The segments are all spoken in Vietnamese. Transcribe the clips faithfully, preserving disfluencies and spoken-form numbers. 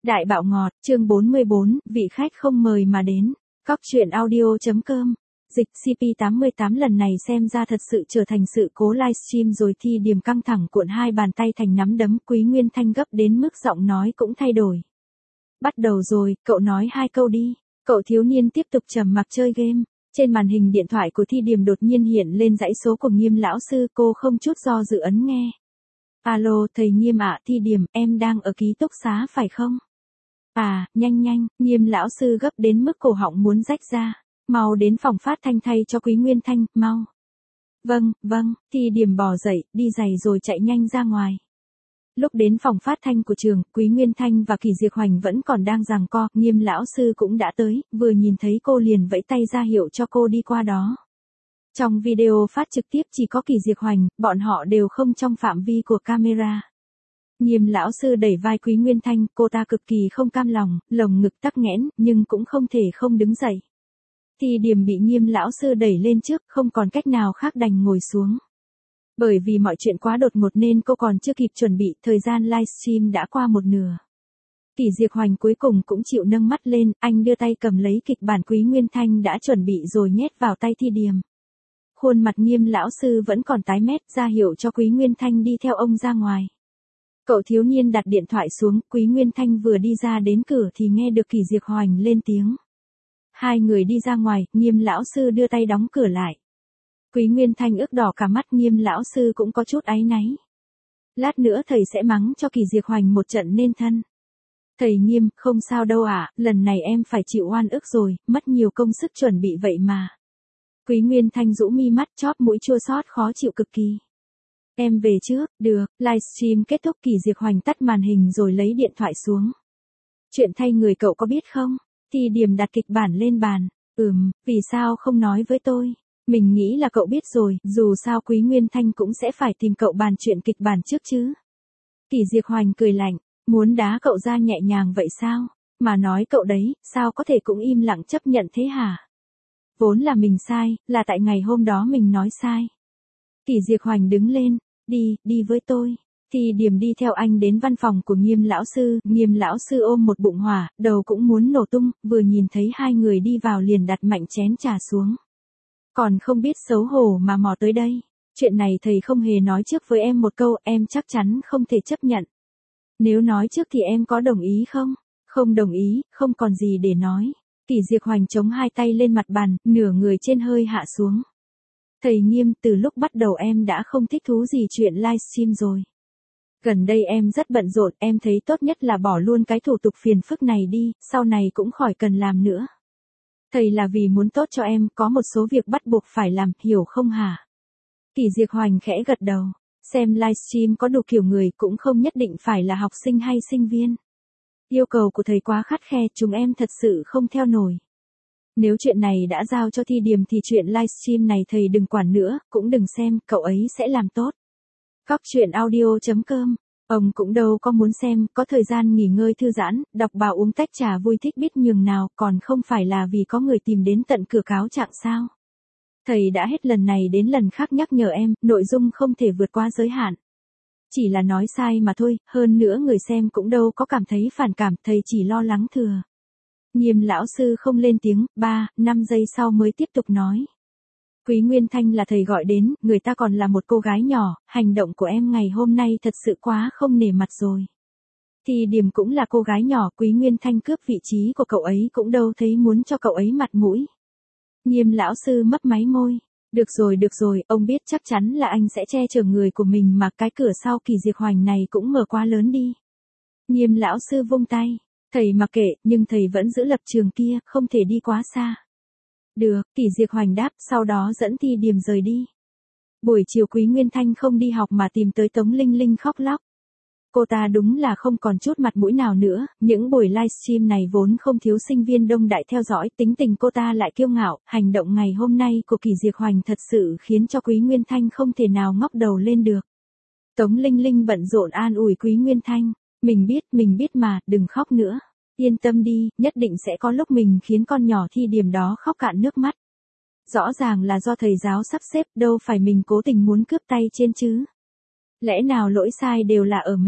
Đại bạo ngọt, chương bốn mươi bốn, vị khách không mời mà đến. Cóc truyện audio.com. Dịch xê pê tám mươi tám lần này xem ra thật sự trở thành sự cố livestream rồi. Thi Điềm căng thẳng cuộn hai bàn tay thành nắm đấm, Quý Nguyên Thanh gấp đến mức giọng nói cũng thay đổi. Bắt đầu rồi, cậu nói hai câu đi. Cậu thiếu niên tiếp tục trầm mặc chơi game. Trên màn hình điện thoại của Thi Điềm đột nhiên hiện lên dãy số của Nghiêm lão sư, cô không chút do dự ấn nghe. Alo, thầy Nghiêm ạ, Thi Điềm, em đang ở ký túc xá phải không? À, nhanh nhanh, Nghiêm lão sư gấp đến mức cổ họng muốn rách ra. Mau đến phòng phát thanh thay cho Quý Nguyên Thanh, mau. Vâng, vâng, Thi Điềm bò dậy, đi giày rồi chạy nhanh ra ngoài. Lúc đến phòng phát thanh của trường, Quý Nguyên Thanh và Kỳ Diệp Hoành vẫn còn đang giằng co, Nghiêm lão sư cũng đã tới, vừa nhìn thấy cô liền vẫy tay ra hiệu cho cô đi qua đó. Trong video phát trực tiếp chỉ có Kỳ Diệp Hoành, bọn họ đều không trong phạm vi của camera. Nghiêm lão sư đẩy vai Quý Nguyên Thanh, cô ta cực kỳ không cam lòng, lồng ngực tắc nghẽn, nhưng cũng không thể không đứng dậy. Thi Điềm bị Nghiêm lão sư đẩy lên trước, không còn cách nào khác đành ngồi xuống. Bởi vì mọi chuyện quá đột ngột nên cô còn chưa kịp chuẩn bị, thời gian livestream đã qua một nửa. Kỳ Diệp Hoành cuối cùng cũng chịu nâng mắt lên, anh đưa tay cầm lấy kịch bản Quý Nguyên Thanh đã chuẩn bị rồi nhét vào tay Thi Điềm. Khuôn mặt Nghiêm lão sư vẫn còn tái mét, ra hiệu cho Quý Nguyên Thanh đi theo ông ra ngoài. Cậu thiếu niên đặt điện thoại xuống, Quý Nguyên Thanh vừa đi ra đến cửa thì nghe được Kỳ Diệp Hoành lên tiếng. Hai người đi ra ngoài, Nghiêm lão sư đưa tay đóng cửa lại. Quý Nguyên Thanh ửng đỏ cả mắt, Nghiêm lão sư cũng có chút áy náy. Lát nữa thầy sẽ mắng cho Kỳ Diệp Hoành một trận nên thân. Thầy Nghiêm, không sao đâu ạ, à, lần này em phải chịu oan ức rồi, mất nhiều công sức chuẩn bị vậy mà. Quý Nguyên Thanh rũ mi mắt, chóp mũi chua xót khó chịu cực kỳ. Em về trước, được, livestream kết thúc. Kỳ Diệp Hoành tắt màn hình rồi lấy điện thoại xuống. Chuyện thay người cậu có biết không? Thi Điềm đặt kịch bản lên bàn. Ừm, vì sao không nói với tôi? Mình nghĩ là cậu biết rồi, dù sao Quý Nguyên Thanh cũng sẽ phải tìm cậu bàn chuyện kịch bản trước chứ. Kỳ Diệp Hoành cười lạnh, muốn đá cậu ra nhẹ nhàng vậy sao? Mà nói cậu đấy, sao có thể cũng im lặng chấp nhận thế hả? Vốn là mình sai, là tại ngày hôm đó mình nói sai. Kỳ Diệp Hoành đứng lên, đi, đi với tôi. Thi Điềm đi theo anh đến văn phòng của Nghiêm lão sư, Nghiêm lão sư ôm một bụng hỏa, đầu cũng muốn nổ tung, vừa nhìn thấy hai người đi vào liền đặt mạnh chén trà xuống. Còn không biết xấu hổ mà mò tới đây. Chuyện này thầy không hề nói trước với em một câu, em chắc chắn không thể chấp nhận. Nếu nói trước thì em có đồng ý không? Không đồng ý, không còn gì để nói. Kỳ Diệp Hoành chống hai tay lên mặt bàn, nửa người trên hơi hạ xuống. Thầy Nghiêm, từ lúc bắt đầu em đã không thích thú gì chuyện livestream rồi. Gần đây em rất bận rộn, em thấy tốt nhất là bỏ luôn cái thủ tục phiền phức này đi, sau này cũng khỏi cần làm nữa. Thầy là vì muốn tốt cho em, có một số việc bắt buộc phải làm, hiểu không hả? Kỳ Diệp Hoành khẽ gật đầu, xem livestream có đủ kiểu người, cũng không nhất định phải là học sinh hay sinh viên. Yêu cầu của thầy quá khắt khe, chúng em thật sự không theo nổi. Nếu chuyện này đã giao cho Thi Điềm thì chuyện livestream này thầy đừng quản nữa, cũng đừng xem, cậu ấy sẽ làm tốt. Cóc truyện audio.com. Ông cũng đâu có muốn xem, có thời gian nghỉ ngơi thư giãn, đọc báo uống tách trà vui thích biết nhường nào, còn không phải là vì có người tìm đến tận cửa cáo trạng sao. Thầy đã hết lần này đến lần khác nhắc nhở em, nội dung không thể vượt qua giới hạn. Chỉ là nói sai mà thôi, hơn nữa người xem cũng đâu có cảm thấy phản cảm, thầy chỉ lo lắng thừa. Nghiêm lão sư không lên tiếng, ba, năm giây sau mới tiếp tục nói. Quý Nguyên Thanh là thầy gọi đến, người ta còn là một cô gái nhỏ, hành động của em ngày hôm nay thật sự quá không nể mặt rồi. Thi Điềm cũng là cô gái nhỏ, Quý Nguyên Thanh cướp vị trí của cậu ấy cũng đâu thấy muốn cho cậu ấy mặt mũi. Nghiêm lão sư mấp máy môi. Được rồi được rồi, ông biết chắc chắn là anh sẽ che chở người của mình mà cái cửa sau Kỳ Diệp Hoành này cũng mở quá lớn đi. Nghiêm lão sư vung tay. Thầy mặc kệ, nhưng thầy vẫn giữ lập trường kia, không thể đi quá xa. Được, Kỳ Diệp Hoành đáp, sau đó dẫn Thi Điềm rời đi. Buổi chiều Quý Nguyên Thanh không đi học mà tìm tới Tống Linh Linh khóc lóc. Cô ta đúng là không còn chút mặt mũi nào nữa, những buổi livestream này vốn không thiếu sinh viên đông đại theo dõi, tính tình cô ta lại kiêu ngạo, hành động ngày hôm nay của Kỳ Diệp Hoành thật sự khiến cho Quý Nguyên Thanh không thể nào ngóc đầu lên được. Tống Linh Linh bận rộn an ủi Quý Nguyên Thanh, mình biết, mình biết mà, đừng khóc nữa. Yên tâm đi, nhất định sẽ có lúc mình khiến con nhỏ Thi Điềm đó khóc cạn nước mắt. Rõ ràng là do thầy giáo sắp xếp, đâu phải mình cố tình muốn cướp tay trên chứ. Lẽ nào lỗi sai đều là ở mình.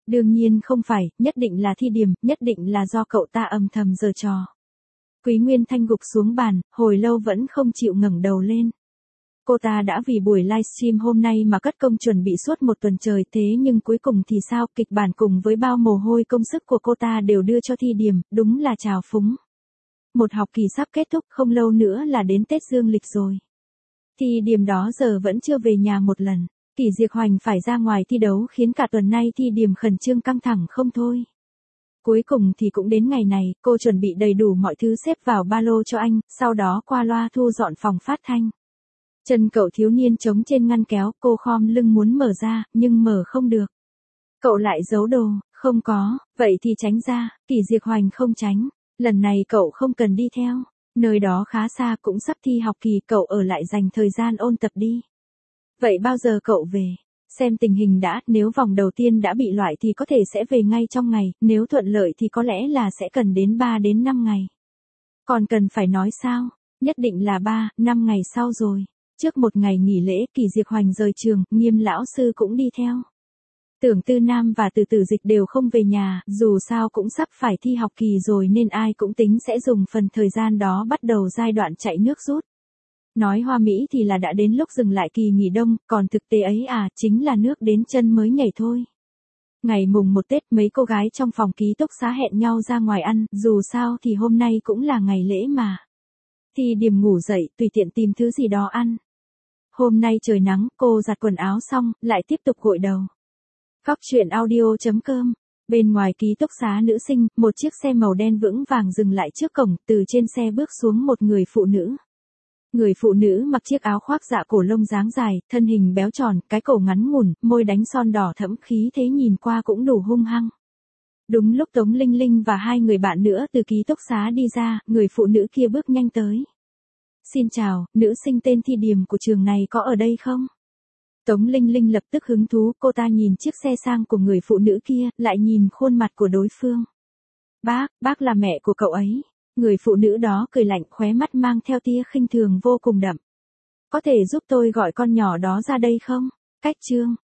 Đương nhiên không phải, nhất định là Thi Điềm, nhất định là do cậu ta âm thầm giở trò. Quý Nguyên Thanh gục xuống bàn, hồi lâu vẫn không chịu ngẩng đầu lên. Cô ta đã vì buổi livestream hôm nay mà cất công chuẩn bị suốt một tuần trời, thế nhưng cuối cùng thì sao, kịch bản cùng với bao mồ hôi công sức của cô ta đều đưa cho Thi Điềm, đúng là trào phúng. Một học kỳ sắp kết thúc, không lâu nữa là đến Tết Dương lịch rồi. Thi Điềm đó giờ vẫn chưa về nhà một lần. Kỷ Diệp Hoành phải ra ngoài thi đấu khiến cả tuần nay Thi Điềm khẩn trương căng thẳng không thôi. Cuối cùng thì cũng đến ngày này, cô chuẩn bị đầy đủ mọi thứ xếp vào ba lô cho anh, sau đó qua loa thu dọn phòng phát thanh. Chân cậu thiếu niên trống trên ngăn kéo, cô khom lưng muốn mở ra, nhưng mở không được. Cậu lại giấu đồ, không có, vậy thì tránh ra, Kỷ Diệp Hoành không tránh. Lần này cậu không cần đi theo, nơi đó khá xa, cũng sắp thi học kỳ, cậu ở lại dành thời gian ôn tập đi. Vậy bao giờ cậu về? Xem tình hình đã, nếu vòng đầu tiên đã bị loại thì có thể sẽ về ngay trong ngày, nếu thuận lợi thì có lẽ là sẽ cần đến ba đến năm ngày. Còn cần phải nói sao? Nhất định là ba, năm ngày sau rồi. Trước một ngày nghỉ lễ, Kỷ Diệp Hoành rời trường, Nghiêm lão sư cũng đi theo. Tưởng Tư Nam và Từ Tử Dịch đều không về nhà, dù sao cũng sắp phải thi học kỳ rồi nên ai cũng tính sẽ dùng phần thời gian đó bắt đầu giai đoạn chạy nước rút. Nói hoa mỹ thì là đã đến lúc dừng lại kỳ nghỉ đông, còn thực tế ấy à, chính là nước đến chân mới nhảy thôi. Ngày mùng một Tết, mấy cô gái trong phòng ký túc xá hẹn nhau ra ngoài ăn, dù sao thì hôm nay cũng là ngày lễ mà. Thi Điềm ngủ dậy, tùy tiện tìm thứ gì đó ăn. Hôm nay trời nắng, cô giặt quần áo xong, lại tiếp tục gội đầu. Cóc truyện audio chấm com. Bên ngoài ký túc xá nữ sinh, một chiếc xe màu đen vững vàng dừng lại trước cổng, từ trên xe bước xuống một người phụ nữ. Người phụ nữ mặc chiếc áo khoác dạ cổ lông dáng dài, thân hình béo tròn, cái cổ ngắn ngủn, môi đánh son đỏ thẫm, khí thế nhìn qua cũng đủ hung hăng. Đúng lúc Tống Linh Linh và hai người bạn nữa từ ký túc xá đi ra, người phụ nữ kia bước nhanh tới. Xin chào, nữ sinh tên Thi Điềm của trường này có ở đây không? Tống Linh Linh lập tức hứng thú, cô ta nhìn chiếc xe sang của người phụ nữ kia, lại nhìn khuôn mặt của đối phương. Bác, bác là mẹ của cậu ấy. Người phụ nữ đó cười lạnh, khóe mắt mang theo tia khinh thường vô cùng đậm. Có thể giúp tôi gọi con nhỏ đó ra đây không? Cách chương.